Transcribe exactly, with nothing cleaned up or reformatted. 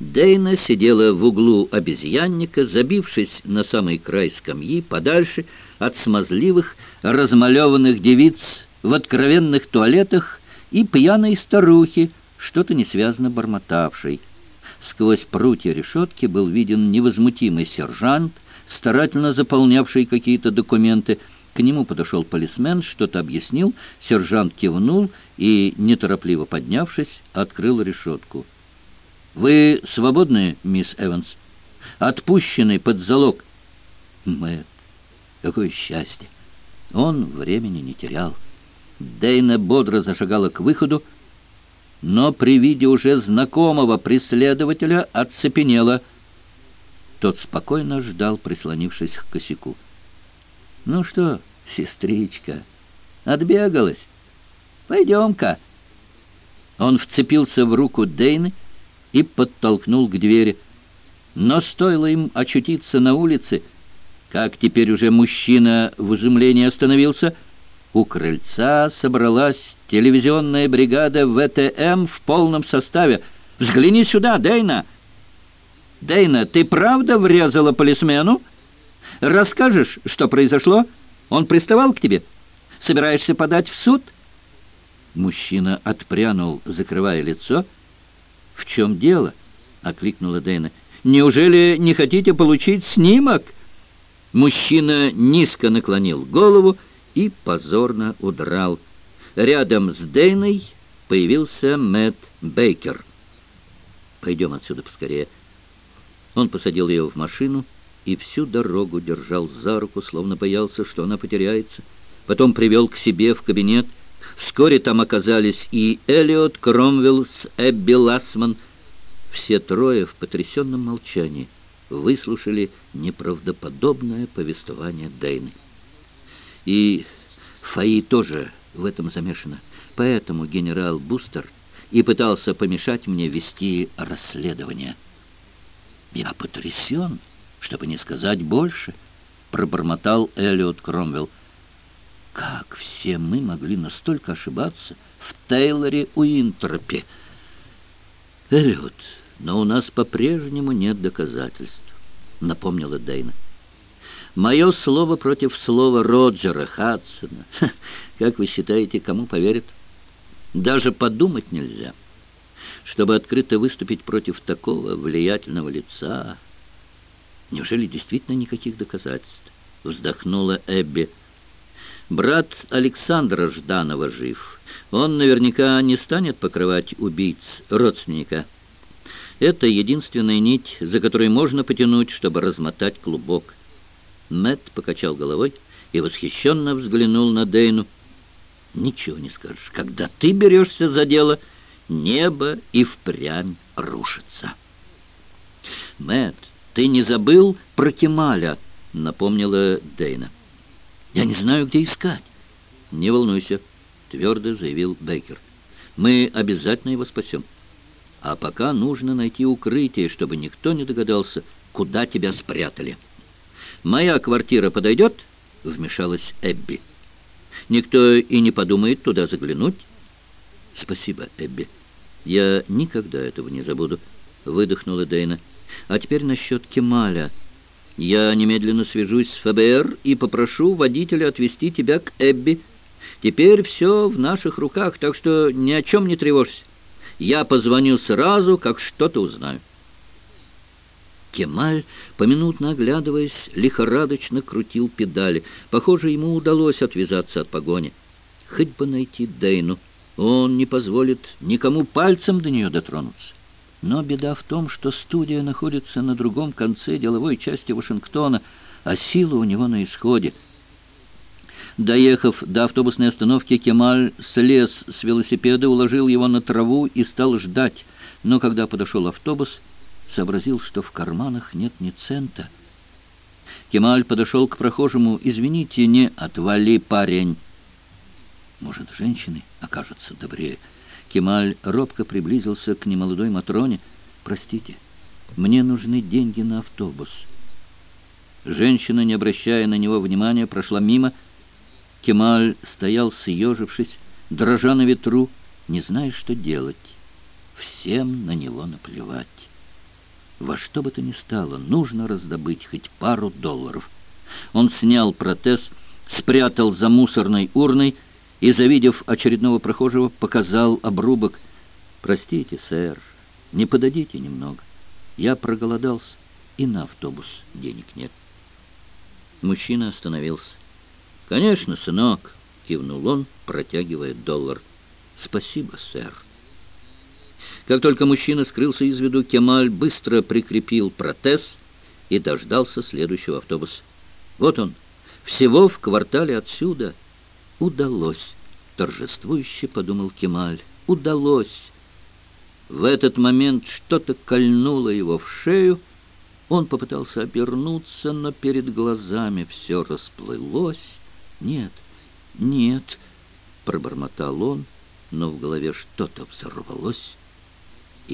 Дейна сидела в углу обезьянника, забившись на самый край скамьи, подальше от смазливых, размалеванных девиц в откровенных туалетах и пьяной старухи, что-то несвязно бормотавшей. Сквозь прутья решетки был виден невозмутимый сержант, старательно заполнявший какие-то документы. К нему подошел полисмен, что-то объяснил, сержант кивнул и, неторопливо поднявшись, открыл решетку. «Вы свободны, мисс Эванс? Отпущенный под залог». Мэтт, какое счастье! Он времени не терял. Дейна бодро зашагала к выходу, но при виде уже знакомого преследователя оцепенела. Тот спокойно ждал, прислонившись к косяку. «Ну что, сестричка, отбегалась? Пойдем-ка». Он вцепился в руку Дейны и подтолкнул к двери. Но стоило им очутиться на улице, как теперь уже мужчина в изумлении остановился. У крыльца собралась телевизионная бригада вэ тэ эм в полном составе. «Взгляни сюда, Дейна!» «Дейна, ты правда врезала полисмену? Расскажешь, что произошло? Он приставал к тебе? Собираешься подать в суд?» Мужчина отпрянул, закрывая лицо. «В чем дело?» — окликнула Дейна. «Неужели не хотите получить снимок?» Мужчина низко наклонил голову и позорно удрал. Рядом с Дейной появился Мэтт Бейкер. «Пойдем отсюда поскорее». Он посадил ее в машину и всю дорогу держал за руку, словно боялся, что она потеряется. Потом привел к себе в кабинет. Вскоре там оказались и Эллиот Кромвелл с Эбби Лассман. Все трое в потрясенном молчании выслушали неправдоподобное повествование Дейны. И Фаи тоже в этом замешана. Поэтому генерал Бустер и пытался помешать мне вести расследование. «Я потрясен, чтобы не сказать больше», — пробормотал Эллиот Кромвелл. «Как все мы могли настолько ошибаться в Тейлоре Уинтропе?» «Эллиот, но у нас по-прежнему нет доказательств», — напомнила Дейна. «Мое слово против слова Роджера Хадсона. Ха, как вы считаете, кому поверят? Даже подумать нельзя, чтобы открыто выступить против такого влиятельного лица. Неужели действительно никаких доказательств?» — вздохнула Эбби. «Брат Александра Жданова жив. Он наверняка не станет покрывать убийц родственника. Это единственная нить, за которой можно потянуть, чтобы размотать клубок». Мэтт покачал головой и восхищенно взглянул на Дейну. «Ничего не скажешь. Когда ты берешься за дело, небо и впрямь рушится». «Мэтт, ты не забыл про Кемаля?» — напомнила Дейна. «Я не знаю, где искать». «Не волнуйся», — твердо заявил Бейкер. «Мы обязательно его спасем. А пока нужно найти укрытие, чтобы никто не догадался, куда тебя спрятали». «Моя квартира подойдет?» — вмешалась Эбби. «Никто и не подумает туда заглянуть». «Спасибо, Эбби. Я никогда этого не забуду», — выдохнула Дейна. «А теперь насчет Кемаля. Я немедленно свяжусь с эф бэ эр и попрошу водителя отвезти тебя к Эбби. Теперь все в наших руках, так что ни о чем не тревожься. Я позвоню сразу, как что-то узнаю». Кемаль, поминутно оглядываясь, лихорадочно крутил педали. Похоже, ему удалось отвязаться от погони. Хоть бы найти Дейну. Он не позволит никому пальцем до нее дотронуться. Но беда в том, что студия находится на другом конце деловой части Вашингтона, а сила у него на исходе. Доехав до автобусной остановки, Кемаль слез с велосипеда, уложил его на траву и стал ждать. Но когда подошел автобус, сообразил, что в карманах нет ни цента. Кемаль подошел к прохожему. «Извините, не...» «Отвали, парень!» «Может, женщины окажутся добрее?» Кемаль робко приблизился к немолодой Матроне. «Простите, мне нужны деньги на автобус». Женщина, не обращая на него внимания, прошла мимо. Кемаль стоял, съежившись, дрожа на ветру, не зная, что делать. Всем на него наплевать. Во что бы то ни стало, нужно раздобыть хоть пару долларов. Он снял протез, спрятал за мусорной урной и, завидев очередного прохожего, показал обрубок. «Простите, сэр, не подадите немного? Я проголодался, и на автобус денег нет». Мужчина остановился. «Конечно, сынок», — кивнул он, протягивая доллар. «Спасибо, сэр». Как только мужчина скрылся из виду, Кемаль быстро прикрепил протез и дождался следующего автобуса. Вот он, всего в квартале отсюда. Удалось, торжествующе подумал Кемаль. Удалось. В этот момент что-то кольнуло его в шею. Он попытался обернуться, но перед глазами все расплылось. «Нет, нет», — пробормотал он, но в голове что-то взорвалось.